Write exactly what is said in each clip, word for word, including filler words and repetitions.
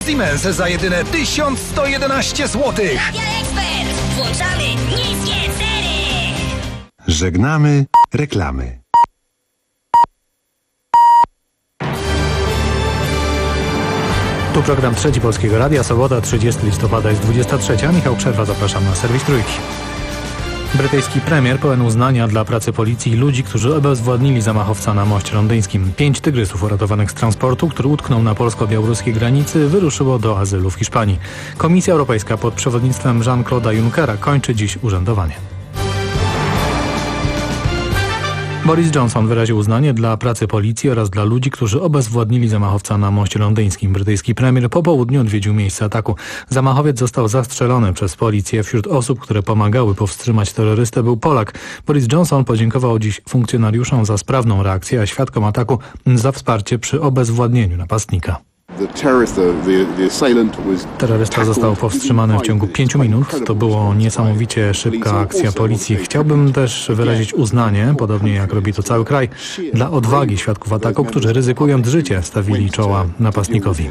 Siemens za jedyne tysiąc sto jedenaście złotych. Ekspert! Włączamy niskie ceny! Żegnamy reklamy. Tu program Trzeci Polskiego Radia, sobota trzydziestego listopada jest dwudziesta trzecia. Michał Przerwa, zapraszam na serwis Trójki. Brytyjski premier pełen uznania dla pracy policji i ludzi, którzy obezwładnili zamachowca na moście londyńskim. Pięć tygrysów uratowanych z transportu, który utknął na polsko-białoruskiej granicy, wyruszyło do azylu w Hiszpanii. Komisja Europejska pod przewodnictwem Jean-Claude'a Junckera kończy dziś urzędowanie. Boris Johnson wyraził uznanie dla pracy policji oraz dla ludzi, którzy obezwładnili zamachowca na moście londyńskim. Brytyjski premier po południu odwiedził miejsce ataku. Zamachowiec został zastrzelony przez policję. Wśród osób, które pomagały powstrzymać terrorystę, był Polak. Boris Johnson podziękował dziś funkcjonariuszom za sprawną reakcję, a świadkom ataku za wsparcie przy obezwładnieniu napastnika. Terrorysta został powstrzymany w ciągu pięciu minut. To było niesamowicie szybka akcja policji. Chciałbym też wyrazić uznanie, podobnie jak robi to cały kraj, dla odwagi świadków ataku, którzy ryzykując życie stawili czoła napastnikowi.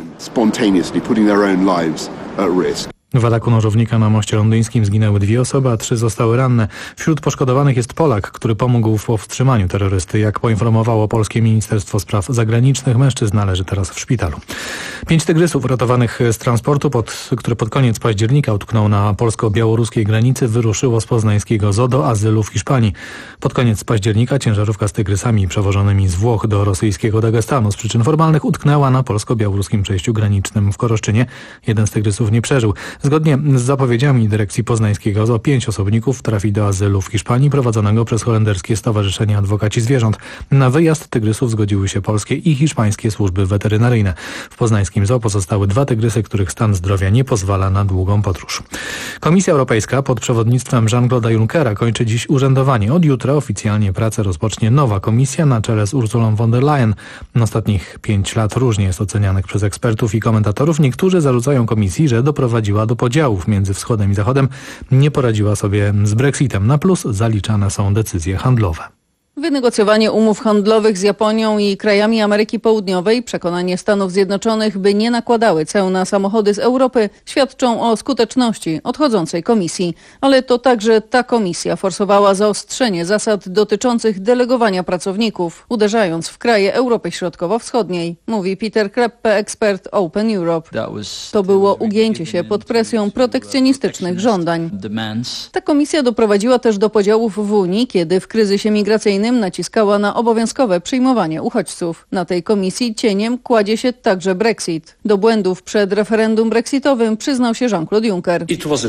W ataku nożownika na moście londyńskim zginęły dwie osoby, a trzy zostały ranne. Wśród poszkodowanych jest Polak, który pomógł w powstrzymaniu terrorysty. Jak poinformowało polskie Ministerstwo Spraw Zagranicznych, mężczyzna leży teraz w szpitalu. Pięć tygrysów uratowanych z transportu, pod, który pod koniec października utknął na polsko-białoruskiej granicy, wyruszyło z poznańskiego zoo do azylu w Hiszpanii. Pod koniec października ciężarówka z tygrysami przewożonymi z Włoch do rosyjskiego Dagestanu z przyczyn formalnych utknęła na polsko-białoruskim przejściu granicznym w Koroszczynie. Jeden z tygrysów nie przeżył. Zgodnie z zapowiedziami dyrekcji poznańskiego zoo pięć osobników trafi do azylu w Hiszpanii prowadzonego przez holenderskie Stowarzyszenie Adwokaci Zwierząt. Na wyjazd tygrysów zgodziły się polskie i hiszpańskie służby weterynaryjne. W poznańskim zoo pozostały dwa tygrysy, których stan zdrowia nie pozwala na długą podróż. Komisja Europejska pod przewodnictwem Jean-Claude'a Junckera kończy dziś urzędowanie. Od jutra oficjalnie pracę rozpocznie nowa komisja na czele z Ursulą von der Leyen. Ostatnich pięć lat różnie jest ocenianych przez ekspertów i komentatorów. Niektórzy zarzucają komisji, że doprowadziła do podziałów między Wschodem i Zachodem, nie poradziła sobie z Brexitem. Na plus zaliczane są decyzje handlowe. Wynegocjowanie umów handlowych z Japonią i krajami Ameryki Południowej, przekonanie Stanów Zjednoczonych, by nie nakładały ceł na samochody z Europy, świadczą o skuteczności odchodzącej komisji. Ale to także ta komisja forsowała zaostrzenie zasad dotyczących delegowania pracowników, uderzając w kraje Europy Środkowo-Wschodniej, mówi Peter Kreppe, ekspert Open Europe. To było ugięcie się pod presją protekcjonistycznych żądań. Ta komisja doprowadziła też do podziałów w Unii, kiedy w kryzysie migracyjnym naciskała na obowiązkowe przyjmowanie uchodźców. Na tej komisji cieniem kładzie się także Brexit. Do błędów przed referendum brexitowym przyznał się Jean-Claude Juncker.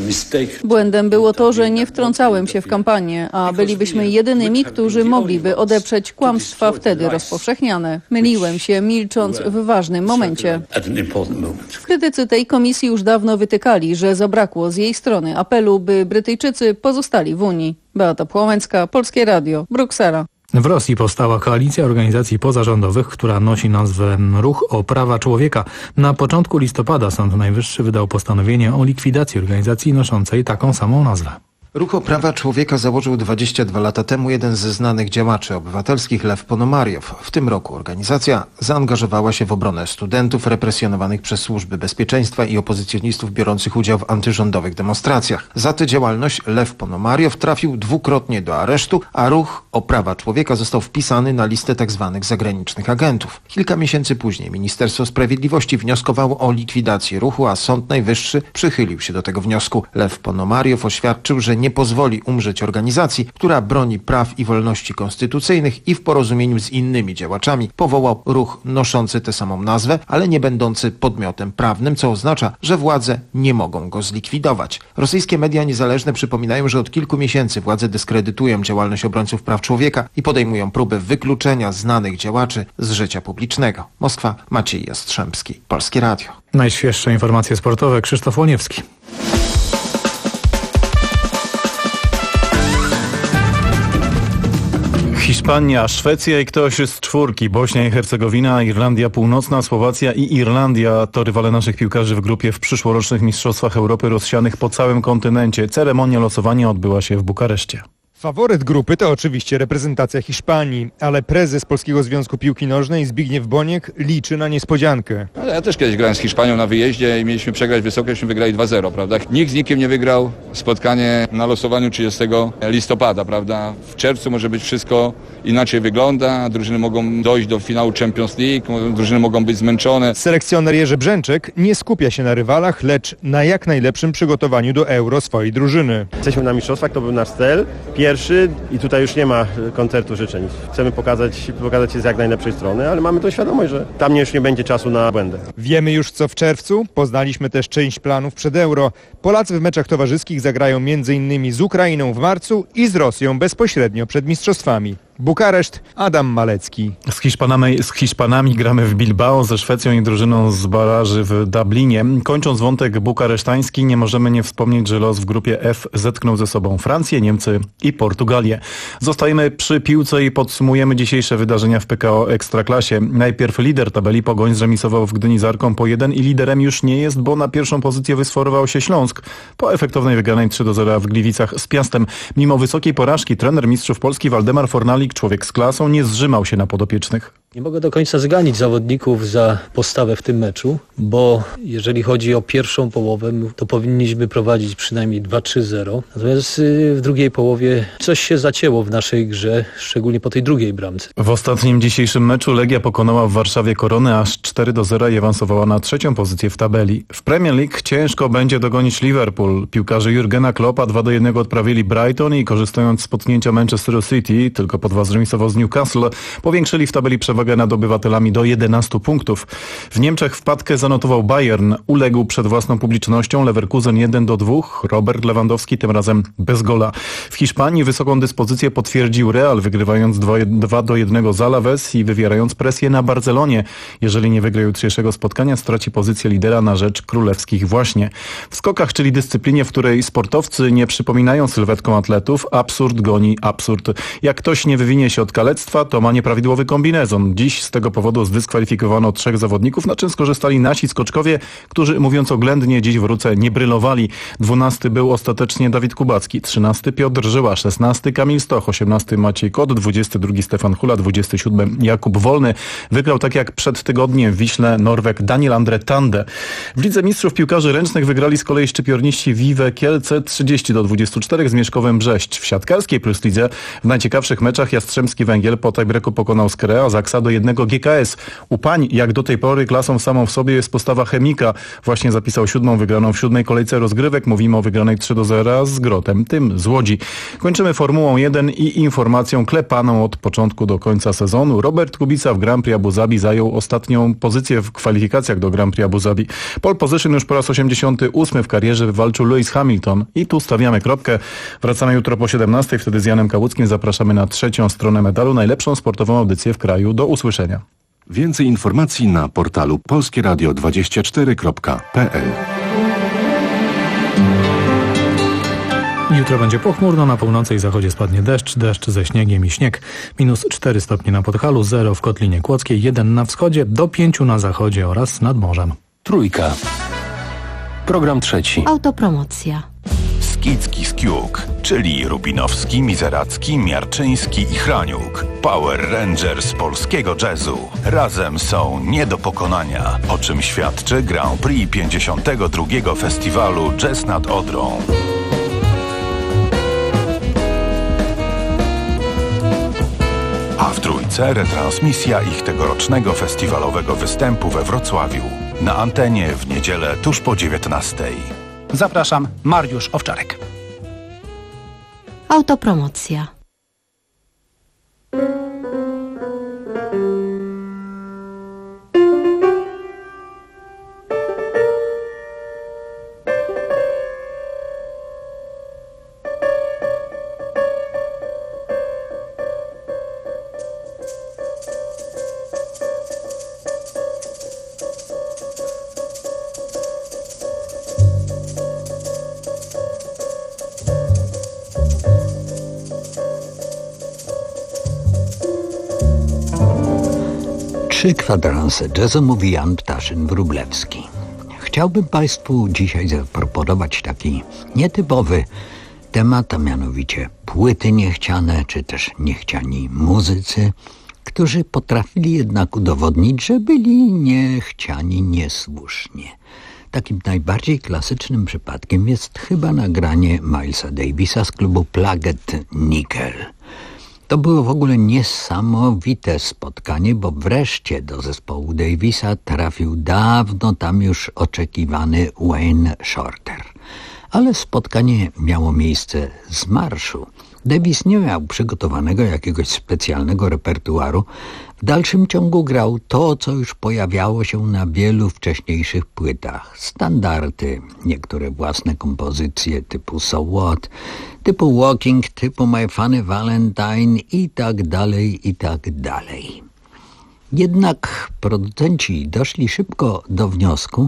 Błędem było to, że nie wtrącałem się w kampanię, a bylibyśmy jedynymi, którzy mogliby odeprzeć kłamstwa wtedy rozpowszechniane. Myliłem się, milcząc w ważnym momencie. Krytycy tej komisji już dawno wytykali, że zabrakło z jej strony apelu, by Brytyjczycy pozostali w Unii. Beata Płomeńska, Polskie Radio, Bruksela. W Rosji powstała koalicja organizacji pozarządowych, która nosi nazwę Ruch o Prawa Człowieka. Na początku listopada Sąd Najwyższy wydał postanowienie o likwidacji organizacji noszącej taką samą nazwę. Ruch o Prawa Człowieka założył dwadzieścia dwa lata temu jeden ze znanych działaczy obywatelskich, Lew Ponomariow. W tym roku organizacja zaangażowała się w obronę studentów represjonowanych przez służby bezpieczeństwa i opozycjonistów biorących udział w antyrządowych demonstracjach. Za tę działalność Lew Ponomariow trafił dwukrotnie do aresztu, a Ruch o Prawa Człowieka został wpisany na listę tzw. zagranicznych agentów. Kilka miesięcy później Ministerstwo Sprawiedliwości wnioskowało o likwidację ruchu, a Sąd Najwyższy przychylił się do tego wniosku. Lew Ponomariow oświadczył, że nie pozwoli umrzeć organizacji, która broni praw i wolności konstytucyjnych i w porozumieniu z innymi działaczami powołał ruch noszący tę samą nazwę, ale nie będący podmiotem prawnym, co oznacza, że władze nie mogą go zlikwidować. Rosyjskie media niezależne przypominają, że od kilku miesięcy władze dyskredytują działalność obrońców praw człowieka i podejmują próbę wykluczenia znanych działaczy z życia publicznego. Moskwa, Maciej Jastrzębski, Polskie Radio. Najświeższe informacje sportowe, Krzysztof Łoniewski. Hiszpania, Szwecja i ktoś z czwórki. Bośnia i Hercegowina, Irlandia Północna, Słowacja i Irlandia to rywale naszych piłkarzy w grupie w przyszłorocznych Mistrzostwach Europy rozsianych po całym kontynencie. Ceremonia losowania odbyła się w Bukareszcie. Faworyt grupy to oczywiście reprezentacja Hiszpanii, ale prezes Polskiego Związku Piłki Nożnej Zbigniew Boniek liczy na niespodziankę. Ja też kiedyś grałem z Hiszpanią na wyjeździe i mieliśmy przegrać wysoko, myśmy wygrali dwa zero, prawda? Nikt z nikim nie wygrał. Spotkanie na losowaniu trzydziestego listopada, prawda? W czerwcu może być wszystko inaczej wygląda. Drużyny mogą dojść do finału Champions League, drużyny mogą być zmęczone. Selekcjoner Jerzy Brzęczek nie skupia się na rywalach, lecz na jak najlepszym przygotowaniu do Euro swojej drużyny. Jesteśmy na mistrzostwach, to był nasz cel. Pierwszy i tutaj już nie ma koncertu życzeń. Chcemy pokazać, pokazać się z jak najlepszej strony, ale mamy tą świadomość, że tam już nie będzie czasu na błędy. Wiemy już co w czerwcu, poznaliśmy też część planów przed Euro. Polacy w meczach towarzyskich zagrają między innymi z Ukrainą w marcu i z Rosją bezpośrednio przed mistrzostwami. Bukareszt, Adam Malecki. Z Hiszpanami, z Hiszpanami gramy w Bilbao, ze Szwecją i drużyną z baraży w Dublinie. Kończąc wątek bukaresztański, nie możemy nie wspomnieć, że los w grupie F zetknął ze sobą Francję, Niemcy i Portugalię. Zostajemy przy piłce i podsumujemy dzisiejsze wydarzenia w P K O Ekstraklasie. Najpierw lider tabeli Pogoń zremisował w Gdyni z Arką po jeden i liderem już nie jest, bo na pierwszą pozycję wysforował się Śląsk po efektownej wygranej trzy do zera w Gliwicach z Piastem. Mimo wysokiej porażki trener mistrzów Polski Waldemar Fornalik, człowiek z klasą, nie zżymał się na podopiecznych. Nie mogę do końca zganić zawodników za postawę w tym meczu, bo jeżeli chodzi o pierwszą połowę, to powinniśmy prowadzić przynajmniej dwa trzy zero. Natomiast w drugiej połowie coś się zacięło w naszej grze, szczególnie po tej drugiej bramce. W ostatnim dzisiejszym meczu Legia pokonała w Warszawie Koronę aż cztery do zera i awansowała na trzecią pozycję w tabeli. W Premier League ciężko będzie dogonić Liverpool. Piłkarze Jurgena Kloppa dwa do jednego odprawili Brighton i korzystając z potknięcia Manchesteru City, tylko po dwa zremisował z Newcastle, powiększyli w tabeli przewagę nad obywatelami do jedenastu punktów. W Niemczech wpadkę zanotował Bayern. Uległ przed własną publicznością Leverkusen jeden do dwóch. Robert Lewandowski tym razem bez gola. W Hiszpanii wysoką dyspozycję potwierdził Real, wygrywając dwa do jednego z Alaves i wywierając presję na Barcelonie. Jeżeli nie wygra jutrzejszego spotkania, straci pozycję lidera na rzecz królewskich właśnie. W skokach, czyli dyscyplinie, w której sportowcy nie przypominają sylwetką atletów, absurd goni absurd. Jak ktoś nie wywinie się od kalectwa, to ma nieprawidłowy kombinezon. Dziś z tego powodu zdyskwalifikowano trzech zawodników, na czym skorzystali nasi skoczkowie, którzy, mówiąc oględnie, dziś w Ruce nie brylowali. Dwunasty był ostatecznie Dawid Kubacki, trzynasty Piotr Żyła, szesnasty Kamil Stoch, osiemnasty Maciej Kot, dwudziesty drugi Stefan Hula, dwudziesty siódmy Jakub Wolny. Wygrał tak jak przed tygodniem w Wiśle Norweg Daniel Andre Tande. W Lidze Mistrzów Piłkarzy Ręcznych wygrali z kolei szczypiorniści Vive Kielce trzydzieści do dwudziestu czterech z Mieszkowem Brześć. W siatkarskiej Plus Lidze w najciekawszych meczach Jastrzębski Węgiel po tiebreaku pokonał Skre, a Zaksa do jednego G K S. U pań, jak do tej pory, klasą samą w sobie jest postawa Chemika. Właśnie zapisał siódmą wygraną w siódmej kolejce rozgrywek. Mówimy o wygranej trzy do zera z Grotem, tym z Łodzi. Kończymy Formułą jeden i informacją klepaną od początku do końca sezonu. Robert Kubica w Grand Prix Abu Zabi zajął ostatnią pozycję w kwalifikacjach do Grand Prix Abu Zabi. Pole position już po raz osiemdziesiąty ósmy w karierze wywalczył Lewis Hamilton. I tu stawiamy kropkę. Wracamy jutro po siedemnastej. Wtedy z Janem Kałuckim zapraszamy na trzecią stronę medalu, najlepszą sportową audycję w kraju. Do usłyszenia. Więcej informacji na portalu polskie radio dwadzieścia cztery kropka p l. Jutro będzie pochmurno, na północy i zachodzie spadnie deszcz, deszcz ze śniegiem i śnieg. Minus cztery stopnie na Podhalu, zero w Kotlinie Kłodzkiej, jeden na wschodzie, do pięciu na zachodzie oraz nad morzem. Trójka. Program trzeci. Autopromocja. Skicki Skiuk, czyli Rubinowski, Mizeracki, Miarczyński i Hraniuk. Power Rangers polskiego jazzu. Razem są nie do pokonania, o czym świadczy Grand Prix pięćdziesiątego drugiego Festiwalu Jazz nad Odrą. A w trójce retransmisja ich tegorocznego festiwalowego występu we Wrocławiu. Na antenie w niedzielę tuż po dziewiętnastej. Zapraszam, Mariusz Owczarek. Autopromocja. Trzy kwadranse jazzu, mówi Jan Ptaszyn-Wróblewski. Chciałbym Państwu dzisiaj zaproponować taki nietypowy temat, a mianowicie płyty niechciane, czy też niechciani muzycy, którzy potrafili jednak udowodnić, że byli niechciani niesłusznie. Takim najbardziej klasycznym przypadkiem jest chyba nagranie Milesa Davisa z klubu Plugged Nickel. To było w ogóle niesamowite spotkanie, bo wreszcie do zespołu Davisa trafił dawno tam już oczekiwany Wayne Shorter. Ale spotkanie miało miejsce z marszu. Davis nie miał przygotowanego jakiegoś specjalnego repertuaru. W dalszym ciągu grał to, co już pojawiało się na wielu wcześniejszych płytach. Standardy, niektóre własne kompozycje typu So What, typu Walking, typu My Funny Valentine i tak dalej, i tak dalej. Jednak producenci doszli szybko do wniosku,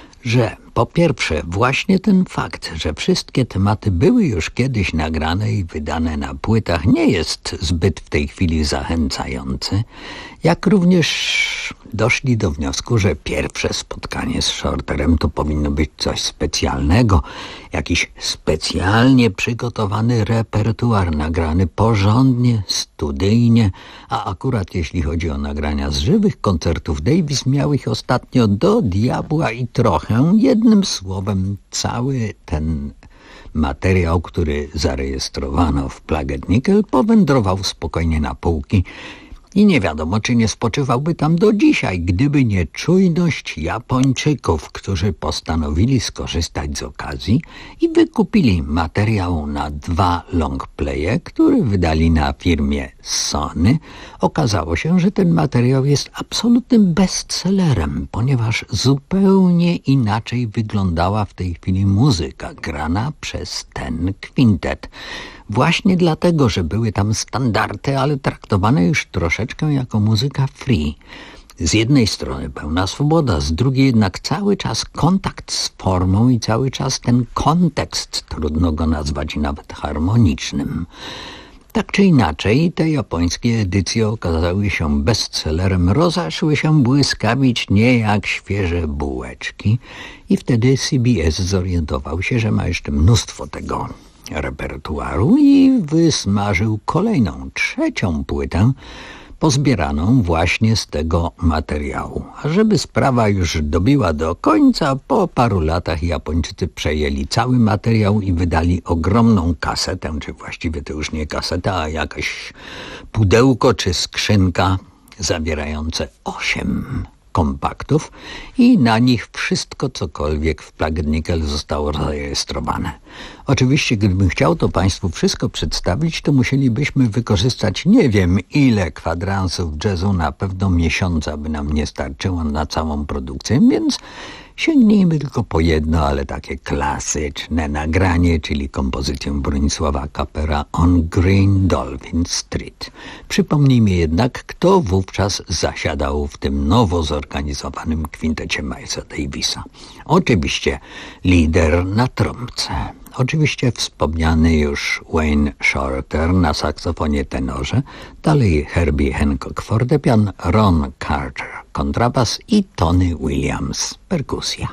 że po pierwsze właśnie ten fakt, że wszystkie tematy były już kiedyś nagrane i wydane na płytach, nie jest zbyt w tej chwili zachęcający, jak również doszli do wniosku, że pierwsze spotkanie z Shorterem to powinno być coś specjalnego, jakiś specjalnie przygotowany repertuar nagrany porządnie, studyjnie, a akurat jeśli chodzi o nagrania z żywych koncertów, Davis miał ich ostatnio do diabła i trochę. Jednym słowem, cały ten materiał, który zarejestrowano w Plugged Nickel, powędrował spokojnie na półki i nie wiadomo, czy nie spoczywałby tam do dzisiaj, gdyby nie czujność Japończyków, którzy postanowili skorzystać z okazji i wykupili materiał na dwa longplaye, który wydali na firmie Sony. Okazało się, że ten materiał jest absolutnym bestsellerem, ponieważ zupełnie inaczej wyglądała w tej chwili muzyka grana przez ten kwintet. Właśnie dlatego, że były tam standardy, ale traktowane już troszeczkę jako muzyka free. Z jednej strony pełna swoboda, z drugiej jednak cały czas kontakt z formą i cały czas ten kontekst, trudno go nazwać nawet harmonicznym. Tak czy inaczej, te japońskie edycje okazały się bestsellerem, rozeszły się błyskawicznie jak świeże bułeczki i wtedy C B S zorientował się, że ma jeszcze mnóstwo tego repertuaru i wysmażył kolejną, trzecią płytę pozbieraną właśnie z tego materiału. A żeby sprawa już dobiła do końca, po paru latach Japończycy przejęli cały materiał i wydali ogromną kasetę, czy właściwie to już nie kaseta, a jakaś pudełko czy skrzynka zawierające osiem kompaktów i na nich wszystko, cokolwiek w Plugged Nickel zostało zarejestrowane. Oczywiście, gdybym chciał to Państwu wszystko przedstawić, to musielibyśmy wykorzystać nie wiem ile kwadransów jazzu, na pewno miesiąca by nam nie starczyło na całą produkcję, więc sięgnijmy tylko po jedno, ale takie klasyczne nagranie, czyli kompozycję Bronisława Kapera On Green Dolphin Street. Przypomnijmy jednak, kto wówczas zasiadał w tym nowo zorganizowanym kwintecie Milesa Davisa. Oczywiście lider na trąbce. Oczywiście wspomniany już Wayne Shorter na saksofonie tenorze, dalej Herbie Hancock fortepian, Ron Carter kontrabas i Tony Williams perkusja.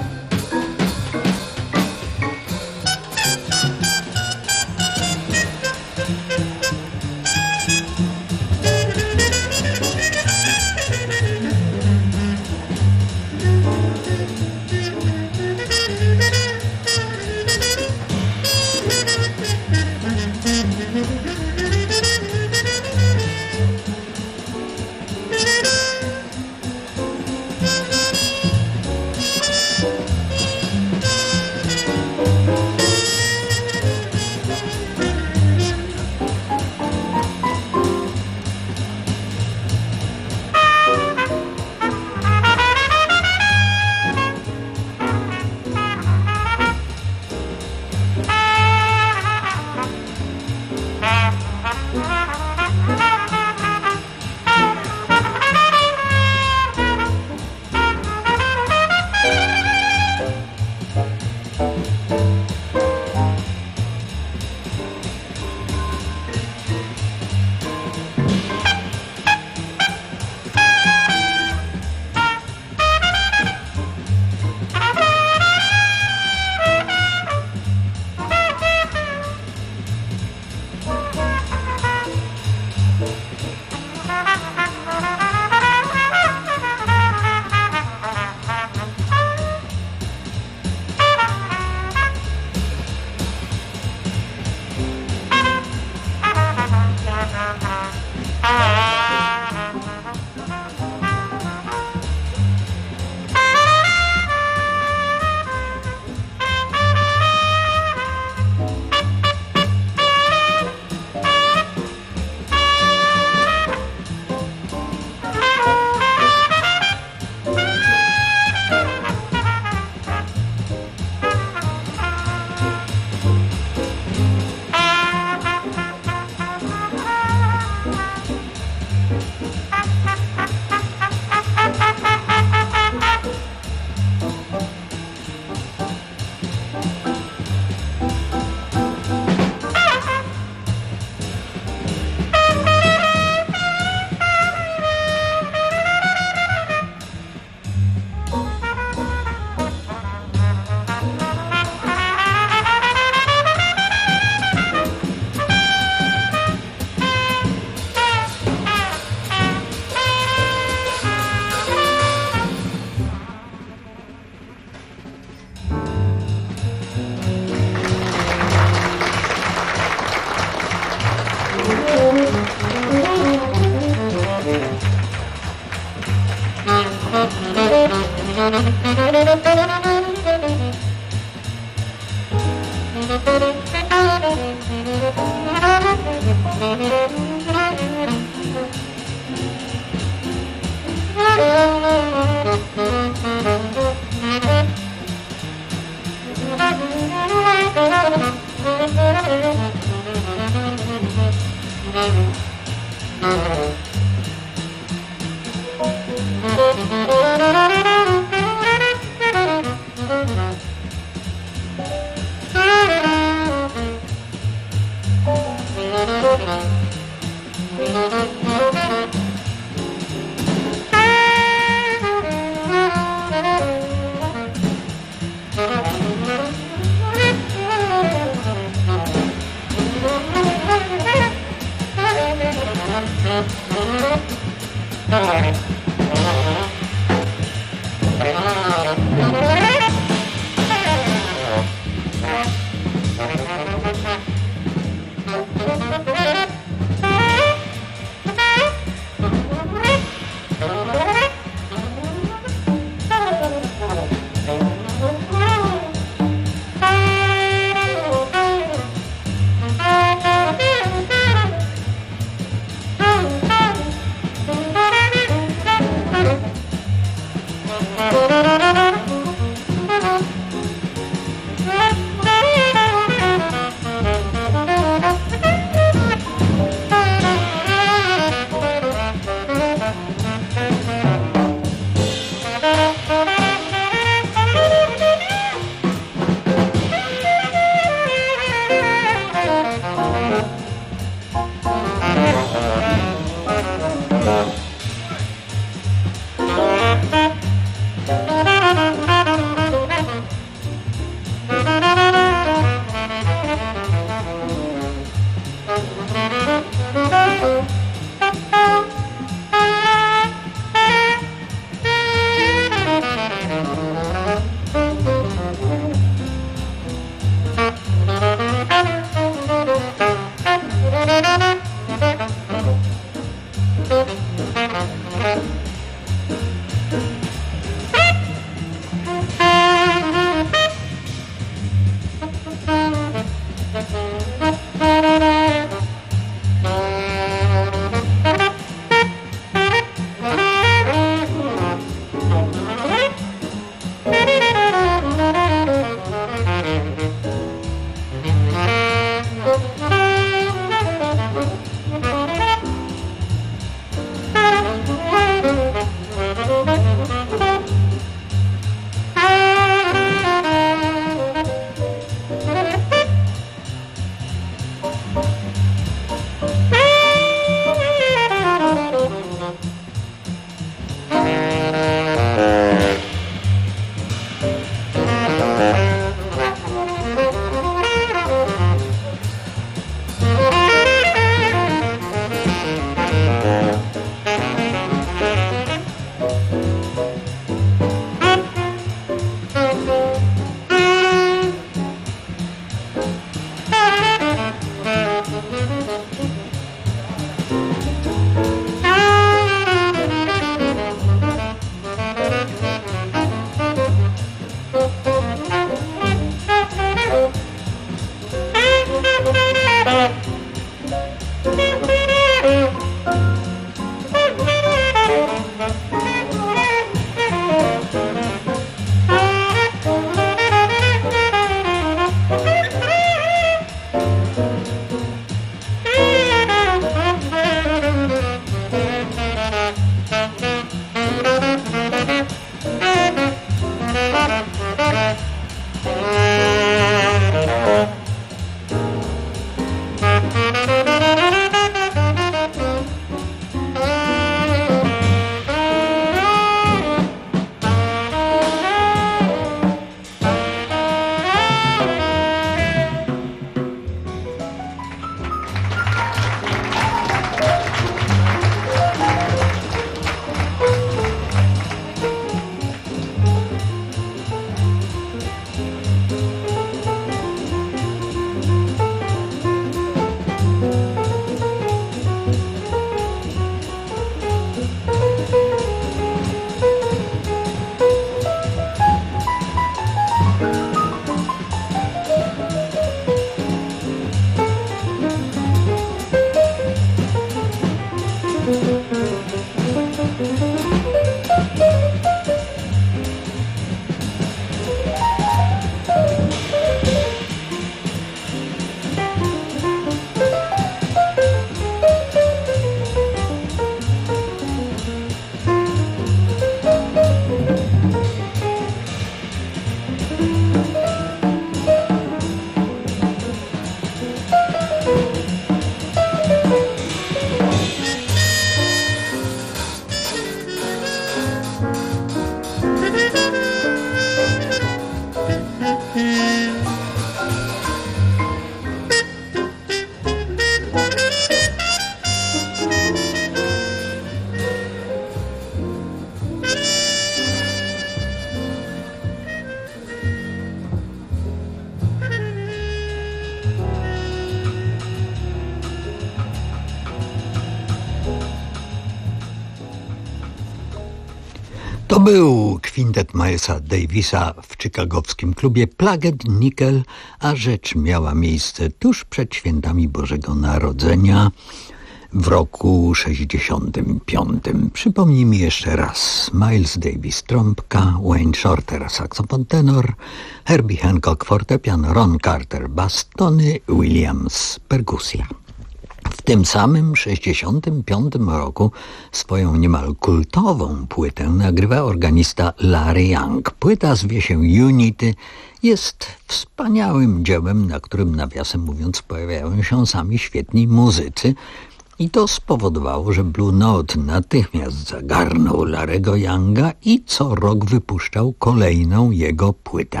To był kwintet Milesa Davisa w chicagowskim klubie Plaget Nickel, a rzecz miała miejsce tuż przed świętami Bożego Narodzenia w roku sześćdziesiątym piątym. Przypomnijmy jeszcze raz. Miles Davis trąbka, Wayne Shorter saksofon tenor, Herbie Hancock fortepian, Ron Carter bas, Tony Williams perkusja. W tym samym sześćdziesiątym piątym roku swoją niemal kultową płytę nagrywa organista Larry Young. Płyta zwie się Unity, jest wspaniałym dziełem, na którym nawiasem mówiąc pojawiają się sami świetni muzycy. I to spowodowało, że Blue Note natychmiast zagarnął Larry'ego Younga i co rok wypuszczał kolejną jego płytę.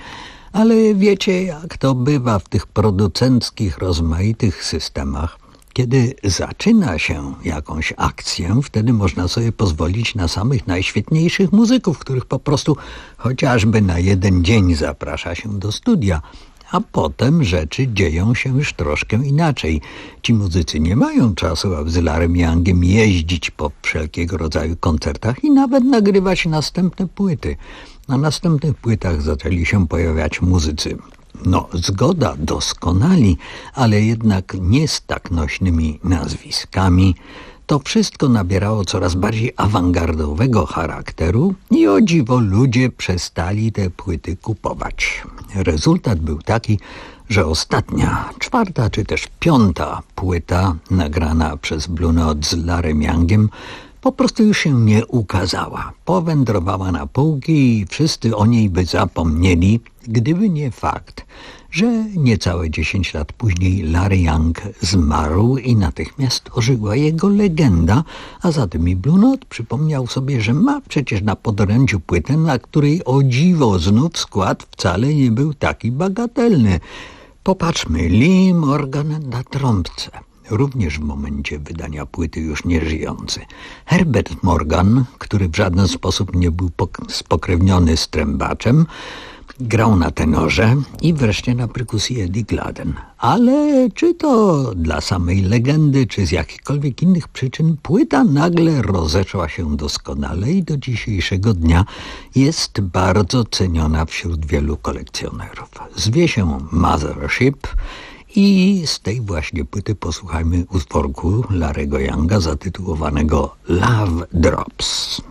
Ale wiecie, jak to bywa w tych producenckich, rozmaitych systemach. Kiedy zaczyna się jakąś akcję, wtedy można sobie pozwolić na samych najświetniejszych muzyków, których po prostu chociażby na jeden dzień zaprasza się do studia. A potem rzeczy dzieją się już troszkę inaczej. Ci muzycy nie mają czasu, aby z Larrym Youngiem jeździć po wszelkiego rodzaju koncertach i nawet nagrywać następne płyty. Na następnych płytach zaczęli się pojawiać muzycy. No, zgoda, doskonali, ale jednak nie z tak nośnymi nazwiskami. To wszystko nabierało coraz bardziej awangardowego charakteru i o dziwo ludzie przestali te płyty kupować. Rezultat był taki, że ostatnia, czwarta czy też piąta płyta nagrana przez Blue Note z Larrym Youngiem po prostu już się nie ukazała. Powędrowała na półki i wszyscy o niej by zapomnieli, gdyby nie fakt, że niecałe dziesięć lat później Larry Young zmarł i natychmiast ożyła jego legenda, a zatem i Blue Note przypomniał sobie, że ma przecież na podorędziu płytę, na której o dziwo znów skład wcale nie był taki bagatelny. Popatrzmy, Lee Morgan na trąbce. Również w momencie wydania płyty już nieżyjący. Herbert Morgan, który w żaden sposób nie był spokrewniony z trębaczem, grał na tenorze i wreszcie na perkusji Eddie Gladden. Ale czy to dla samej legendy, czy z jakichkolwiek innych przyczyn, płyta nagle rozeszła się doskonale i do dzisiejszego dnia jest bardzo ceniona wśród wielu kolekcjonerów. Zwie się Mothership i z tej właśnie płyty posłuchajmy utworku Larry'ego Younga zatytułowanego Love Drops.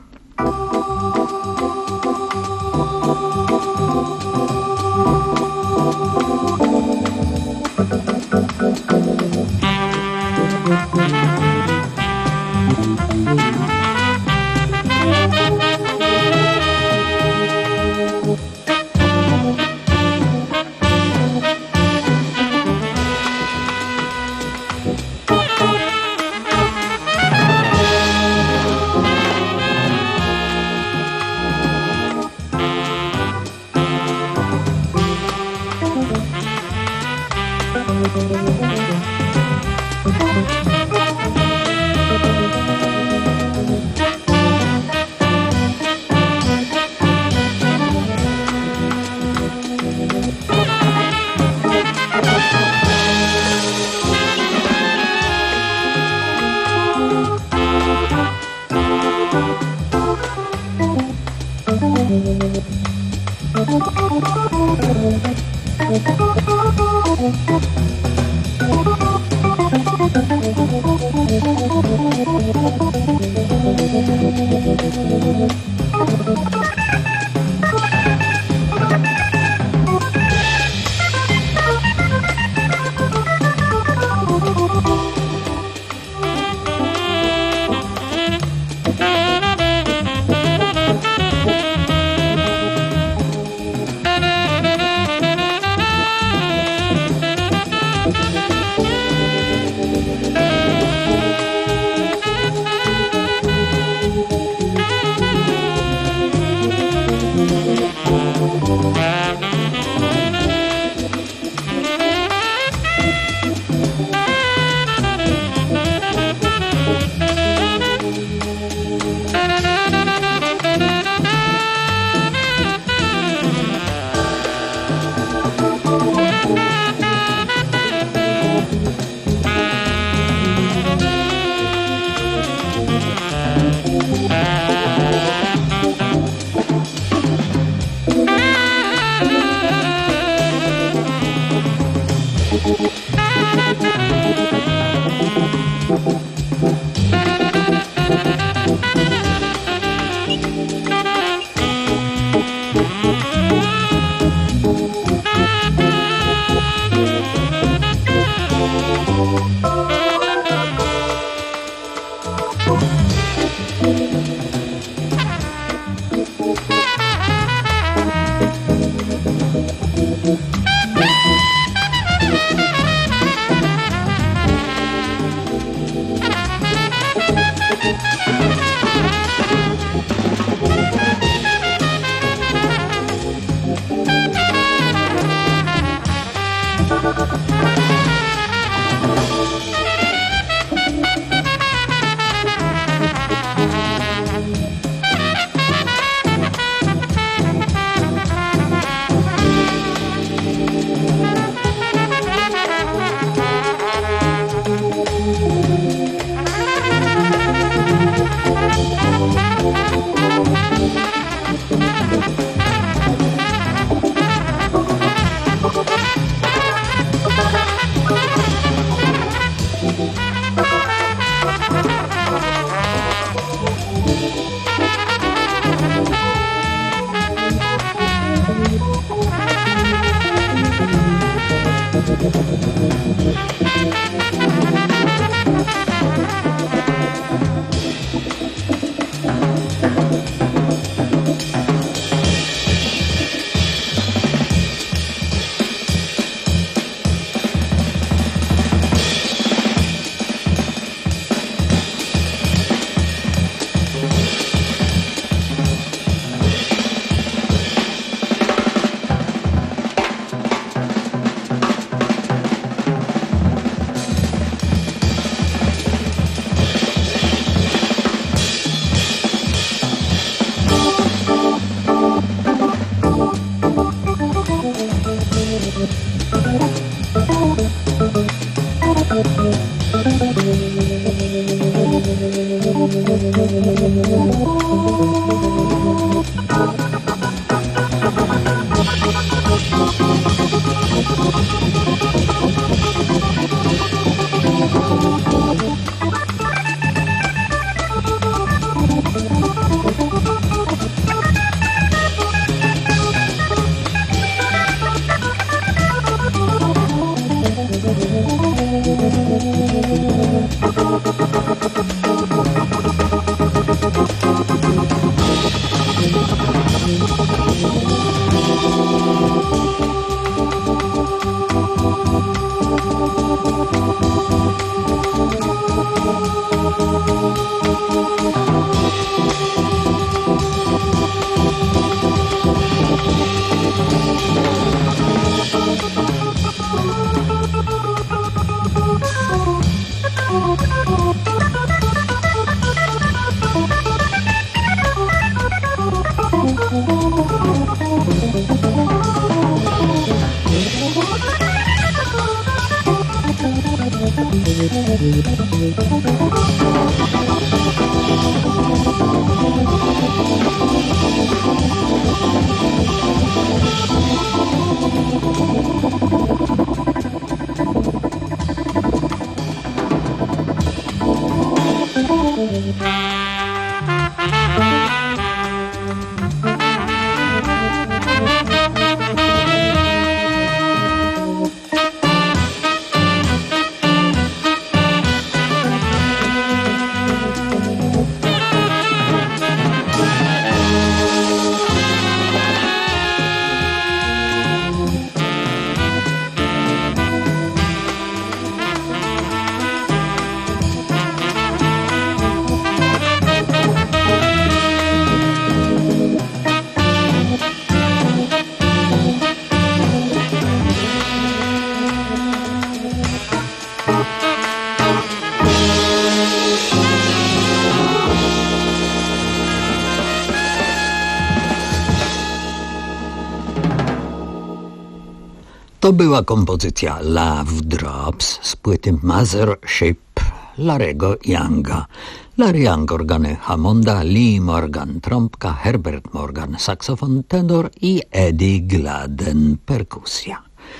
To była kompozycja Love Drops z płyty Mothership Larry'ego Younga. Larry Young organy Hammonda, Lee Morgan trąbka, Herbert Morgan saksofon tenor i Eddie Gladden perkusja.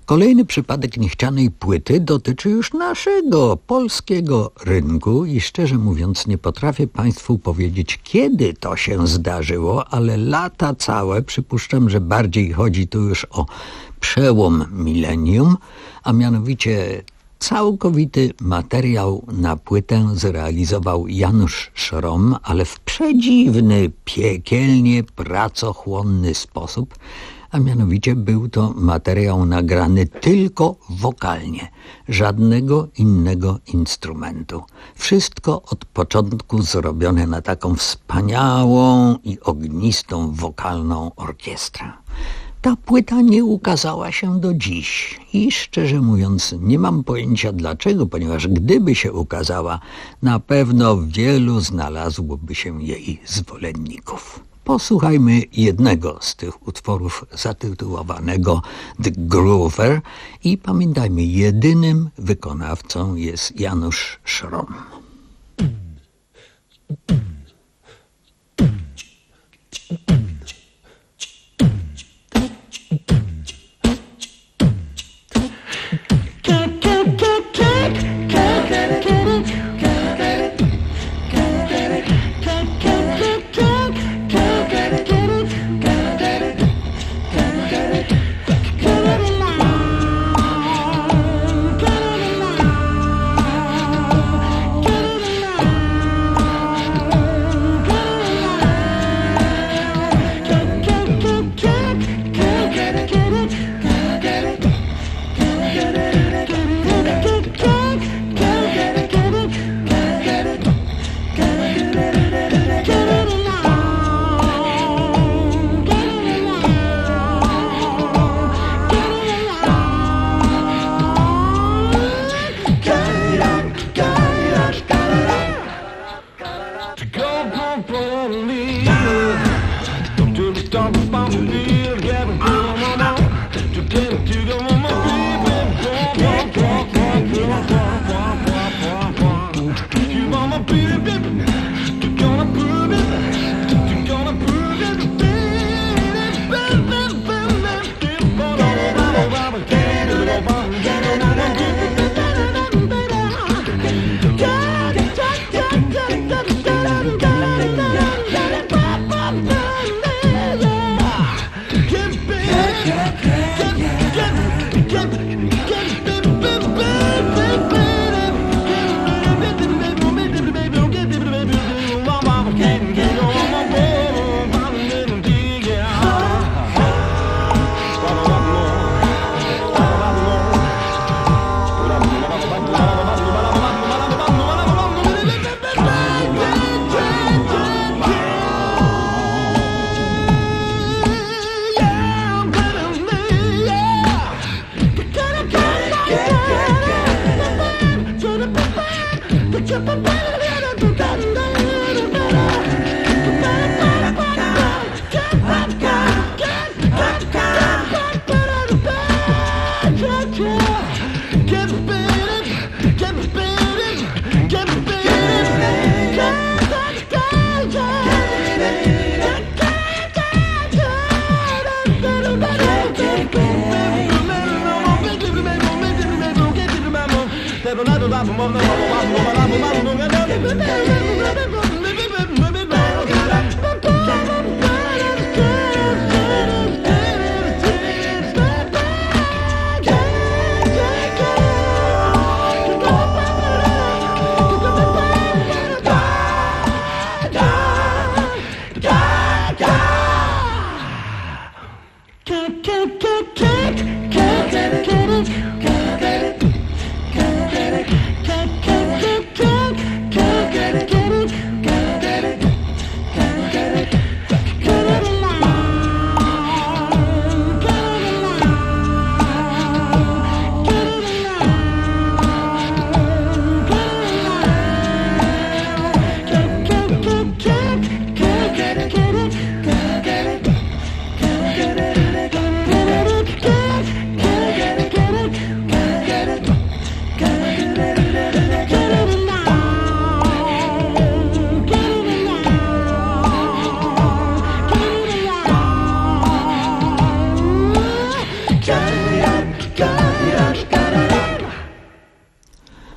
Kolejny przypadek niechcianej płyty dotyczy już naszego, polskiego rynku i szczerze mówiąc nie potrafię Państwu powiedzieć, kiedy to się zdarzyło, ale lata całe, przypuszczam, że bardziej chodzi tu już o przełom milenium, a mianowicie całkowity materiał na płytę zrealizował Janusz Szrom, ale w przedziwny, piekielnie pracochłonny sposób, a mianowicie był to materiał nagrany tylko wokalnie, żadnego innego instrumentu. Wszystko od początku zrobione na taką wspaniałą i ognistą wokalną orkiestrę. Ta płyta nie ukazała się do dziś i szczerze mówiąc nie mam pojęcia dlaczego, ponieważ gdyby się ukazała, na pewno wielu znalazłoby się jej zwolenników. Posłuchajmy jednego z tych utworów zatytułowanego The Groover i pamiętajmy, jedynym wykonawcą jest Janusz Szrom. Get it, get it, get it, get it, get it, get it,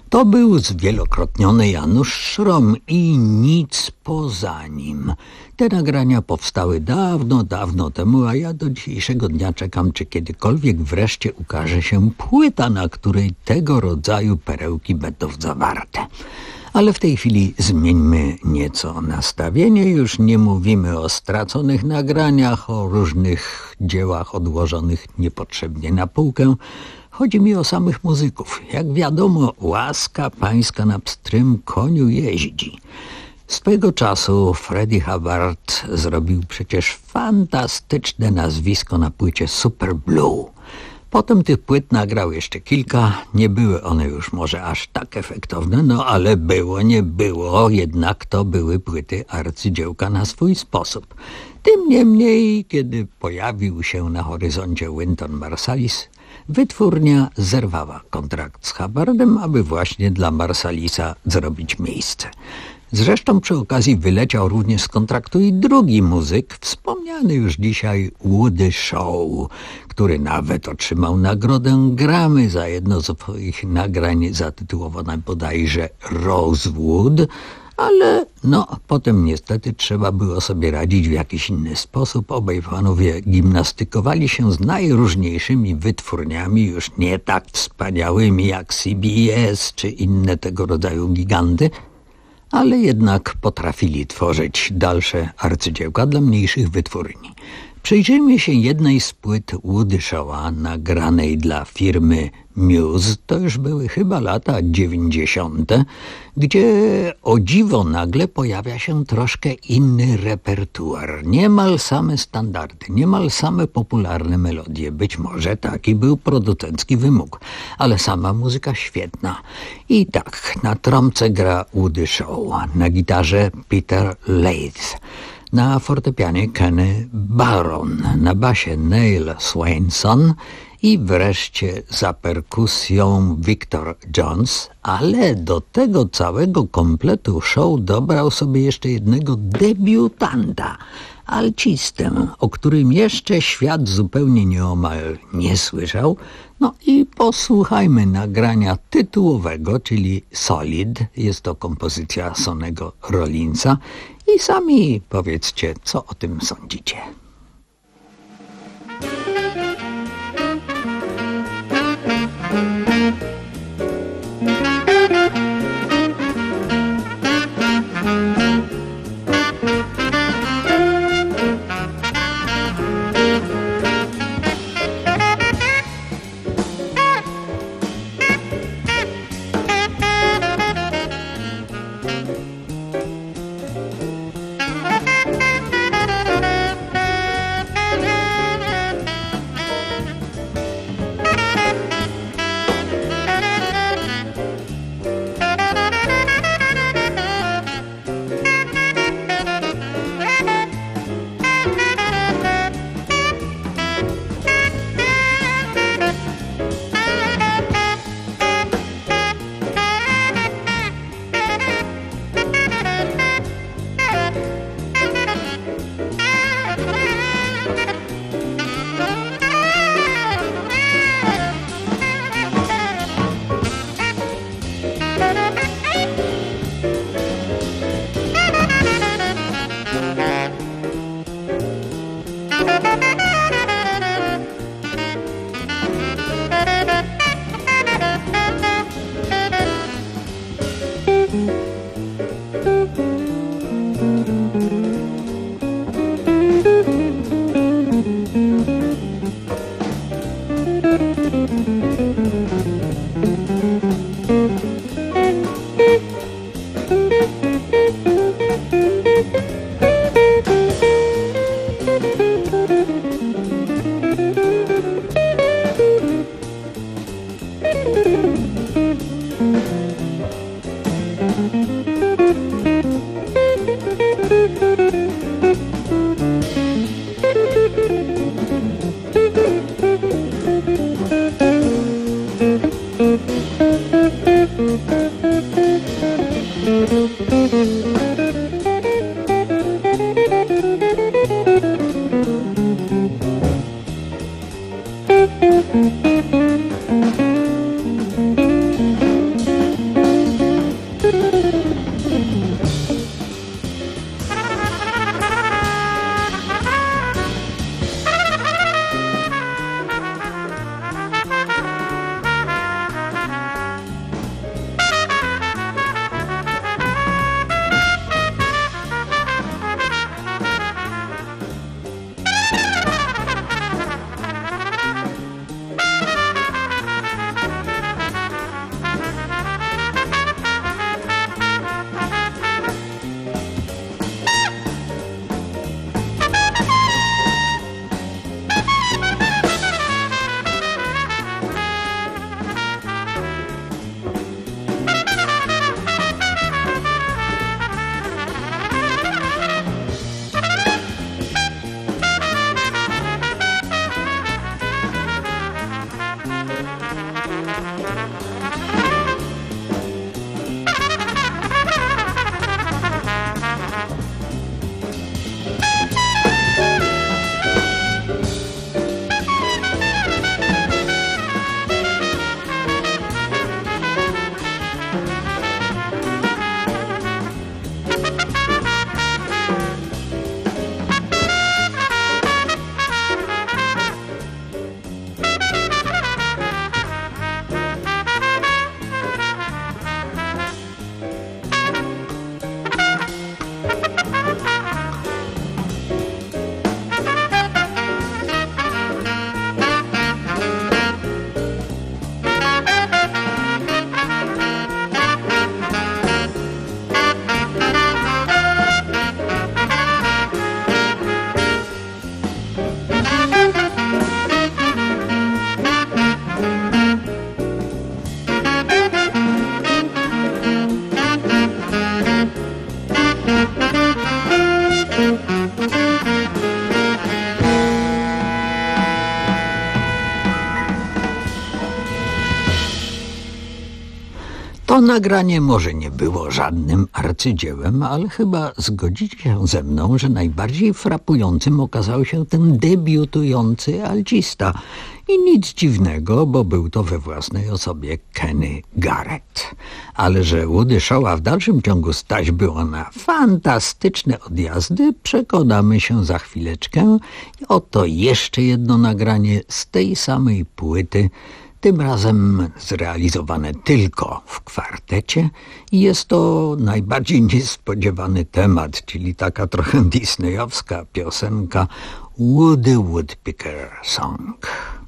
To był zwielokrotniony Janusz Szrom i nic poza nim. Te nagrania powstały dawno, dawno temu, a ja do dzisiejszego dnia czekam, czy kiedykolwiek wreszcie ukaże się płyta, na której tego rodzaju perełki będą zawarte. Ale w tej chwili zmieńmy nieco nastawienie. Już nie mówimy o straconych nagraniach, o różnych dziełach odłożonych niepotrzebnie na półkę. Chodzi mi o samych muzyków. Jak wiadomo, łaska pańska na pstrym koniu jeździ. Swego czasu Freddie Hubbard zrobił przecież fantastyczne nazwisko na płycie Super Blue. Potem tych płyt nagrał jeszcze kilka, nie były one już może aż tak efektowne, no ale było, nie było, jednak to były płyty arcydziełka na swój sposób. Tym niemniej, kiedy pojawił się na horyzoncie Wynton Marsalis, wytwórnia zerwała kontrakt z Hubbardem, aby właśnie dla Marsalisa zrobić miejsce. Zresztą przy okazji wyleciał również z kontraktu i drugi muzyk, wspomniany już dzisiaj Woody Shaw, który nawet otrzymał nagrodę Grammy za jedno z swoich nagrań zatytułowane bodajże Rosewood, ale no potem niestety trzeba było sobie radzić w jakiś inny sposób. Obaj panowie gimnastykowali się z najróżniejszymi wytwórniami, już nie tak wspaniałymi jak C B S czy inne tego rodzaju giganty, ale jednak potrafili tworzyć dalsze arcydziełka dla mniejszych wytwórni. Przyjrzyjmy się jednej z płyt Woody Shawa nagranej dla firmy Muse, to już były chyba lata dziewięćdziesiąte, gdzie o dziwo nagle pojawia się troszkę inny repertuar. Niemal same standardy, niemal same popularne melodie. Być może taki był producencki wymóg, ale sama muzyka świetna. I tak, na trąbce gra Woody Shaw, na gitarze Peter Leith, na fortepianie Kenny Barron, na basie Neil Swainson i wreszcie za perkusją Victor Jones, ale do tego całego kompletu show dobrał sobie jeszcze jednego debiutanta, alcistę, o którym jeszcze świat zupełnie nieomal nie słyszał. No i posłuchajmy nagrania tytułowego, czyli Solid. Jest to kompozycja Sonny'ego Rollinsa i sami powiedzcie, co o tym sądzicie. To nagranie może nie było żadnym arcydziełem, ale chyba zgodzicie się ze mną, że najbardziej frapującym okazał się ten debiutujący alcista. I nic dziwnego, bo był to we własnej osobie Kenny Garrett. Ale że Woody Shaw'a w dalszym ciągu stać było na fantastyczne odjazdy, przekonamy się za chwileczkę. I oto jeszcze jedno nagranie z tej samej płyty, tym razem zrealizowane tylko w kwartecie. I jest to najbardziej niespodziewany temat, czyli taka trochę disneyowska piosenka Woody Woodpecker Song.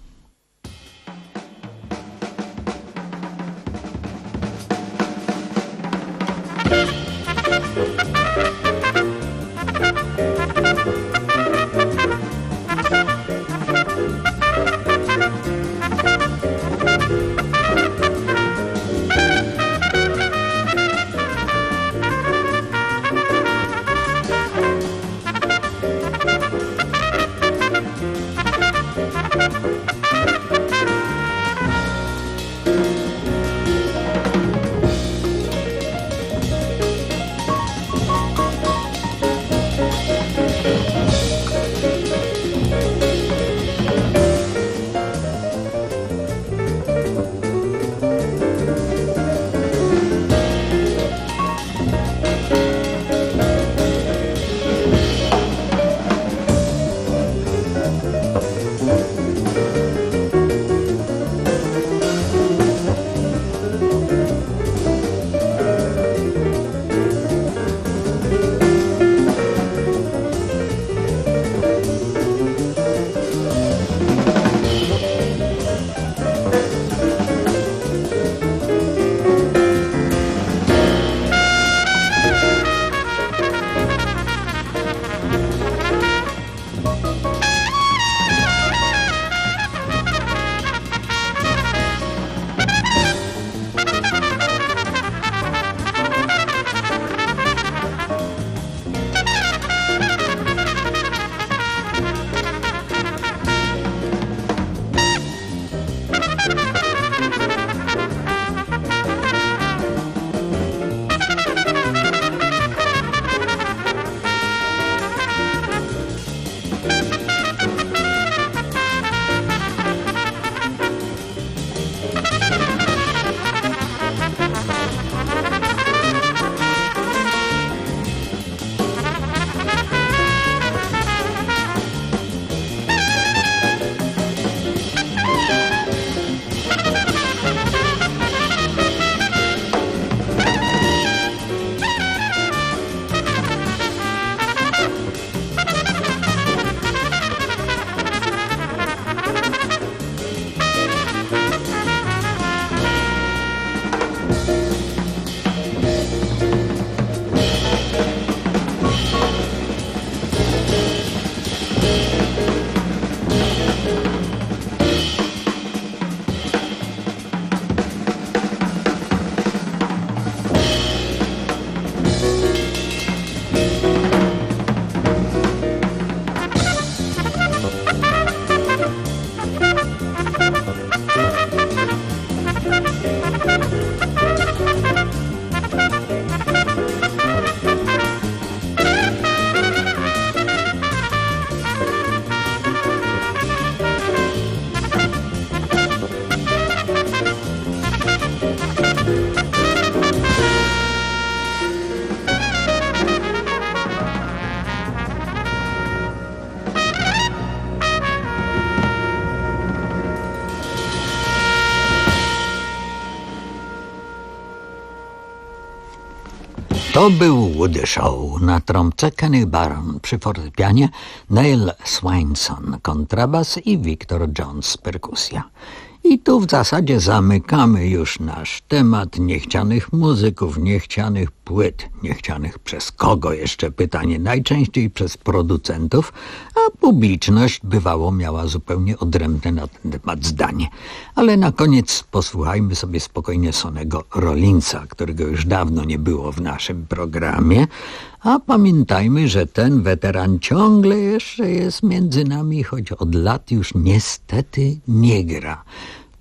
To był Woody Shaw, na trąbce Kenny Barron, przy fortepianie Neil Swainson, kontrabas i Victor Jones, perkusja. I tu w zasadzie zamykamy już nasz temat niechcianych muzyków, niechcianych płyt, niechcianych przez kogo jeszcze pytanie, najczęściej przez producentów, a publiczność bywało miała zupełnie odrębne na ten temat zdanie. Ale na koniec posłuchajmy sobie spokojnie Sonnego Rollinsa, którego już dawno nie było w naszym programie, a pamiętajmy, że ten weteran ciągle jeszcze jest między nami, choć od lat już niestety nie gra.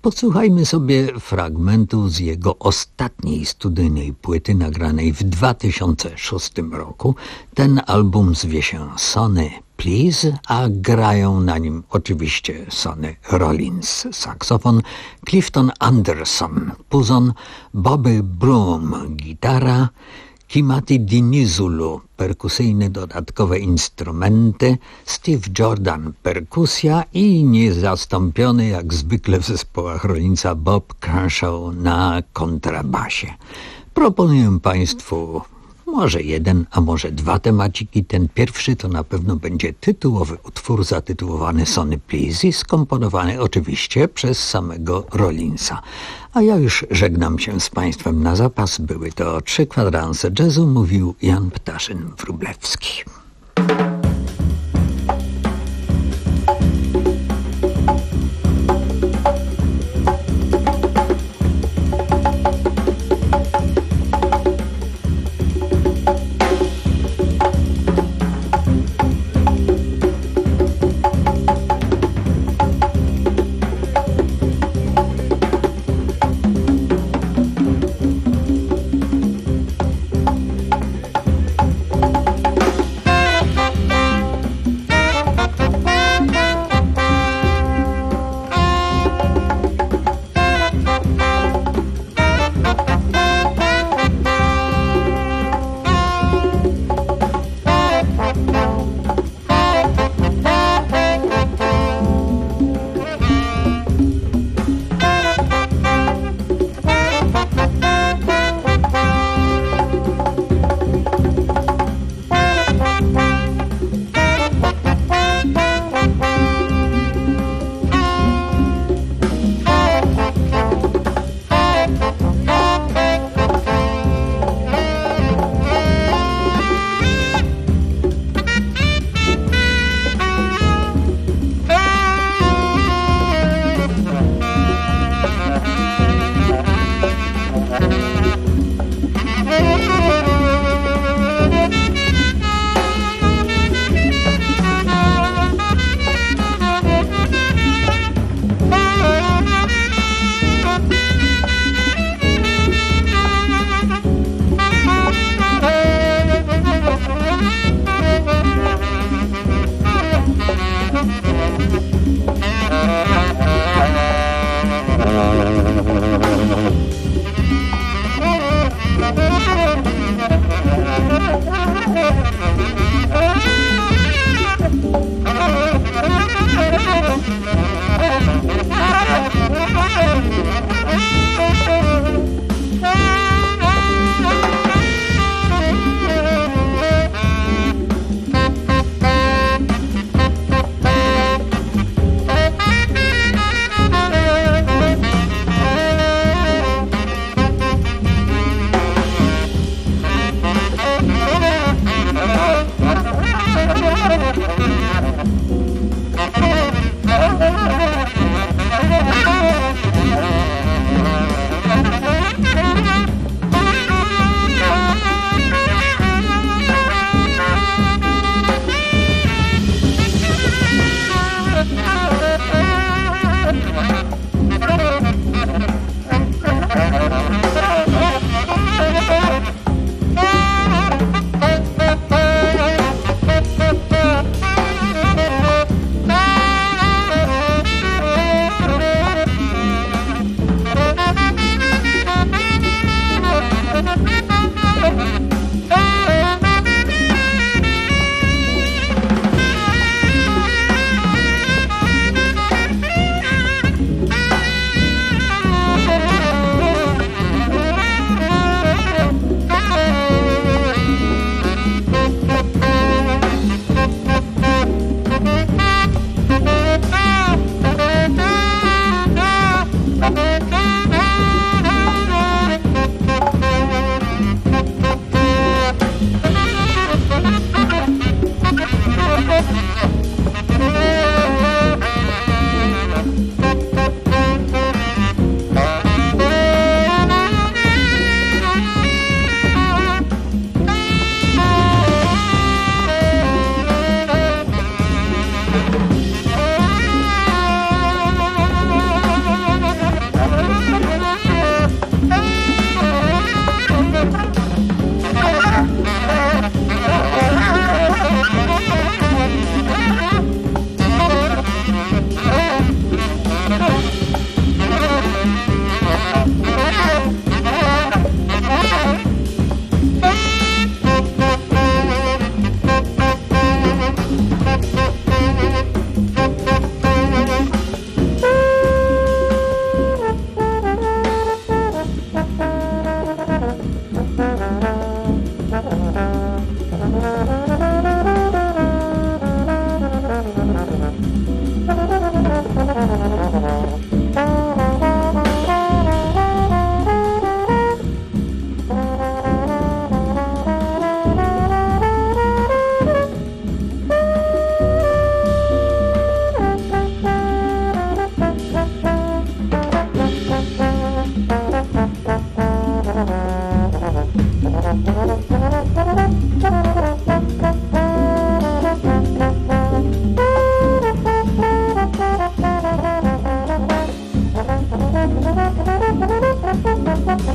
Posłuchajmy sobie fragmentu z jego ostatniej studyjnej płyty nagranej w dwa tysiące szóstym roku. Ten album zwie się Sonny Please, a grają na nim oczywiście Sonny Rollins saksofon, Clifton Anderson puzon, Bobby Broom gitara, Kimati Dinizulu perkusyjne dodatkowe instrumenty, Steve Jordan perkusja i niezastąpiony jak zwykle w zespołach Rollinsa Bob Crenshaw na kontrabasie. Proponuję Państwu może jeden, a może dwa temaciki. Ten pierwszy to na pewno będzie tytułowy utwór zatytułowany Sonny Please, skomponowany oczywiście przez samego Rollinsa. A ja już żegnam się z Państwem na zapas. Były to trzy kwadranse jazzu, mówił Jan Ptaszyn-Wróblewski.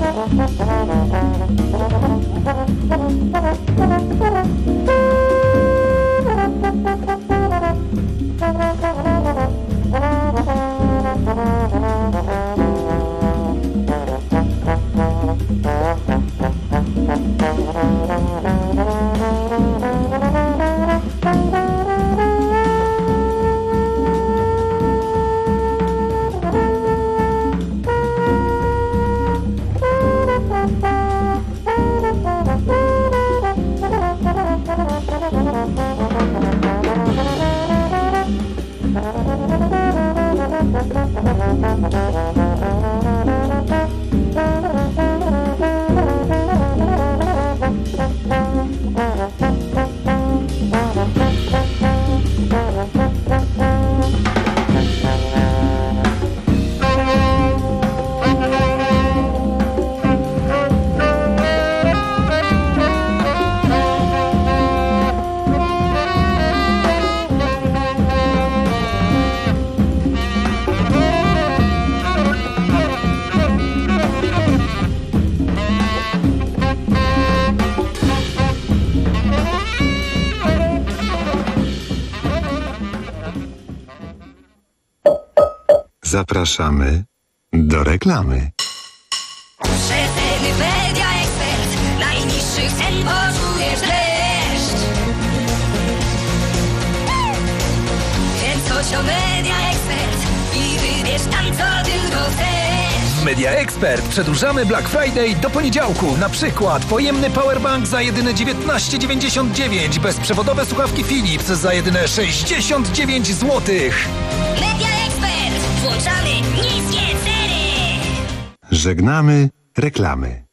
Zapraszamy do reklamy. Rzetelny Media Expert. Najniższy cen poczujesz dreszcz. Więc chodź o Media Expert i wybierz tam, co tylko chcesz. W Media Expert przedłużamy Black Friday do poniedziałku. Na przykład pojemny powerbank za jedyne dziewiętnaście dziewięćdziesiąt dziewięć, bezprzewodowe słuchawki Philips za jedyne sześćdziesiąt dziewięć złotych. Media Expert. Włączamy niskie ceny. Żegnamy reklamy.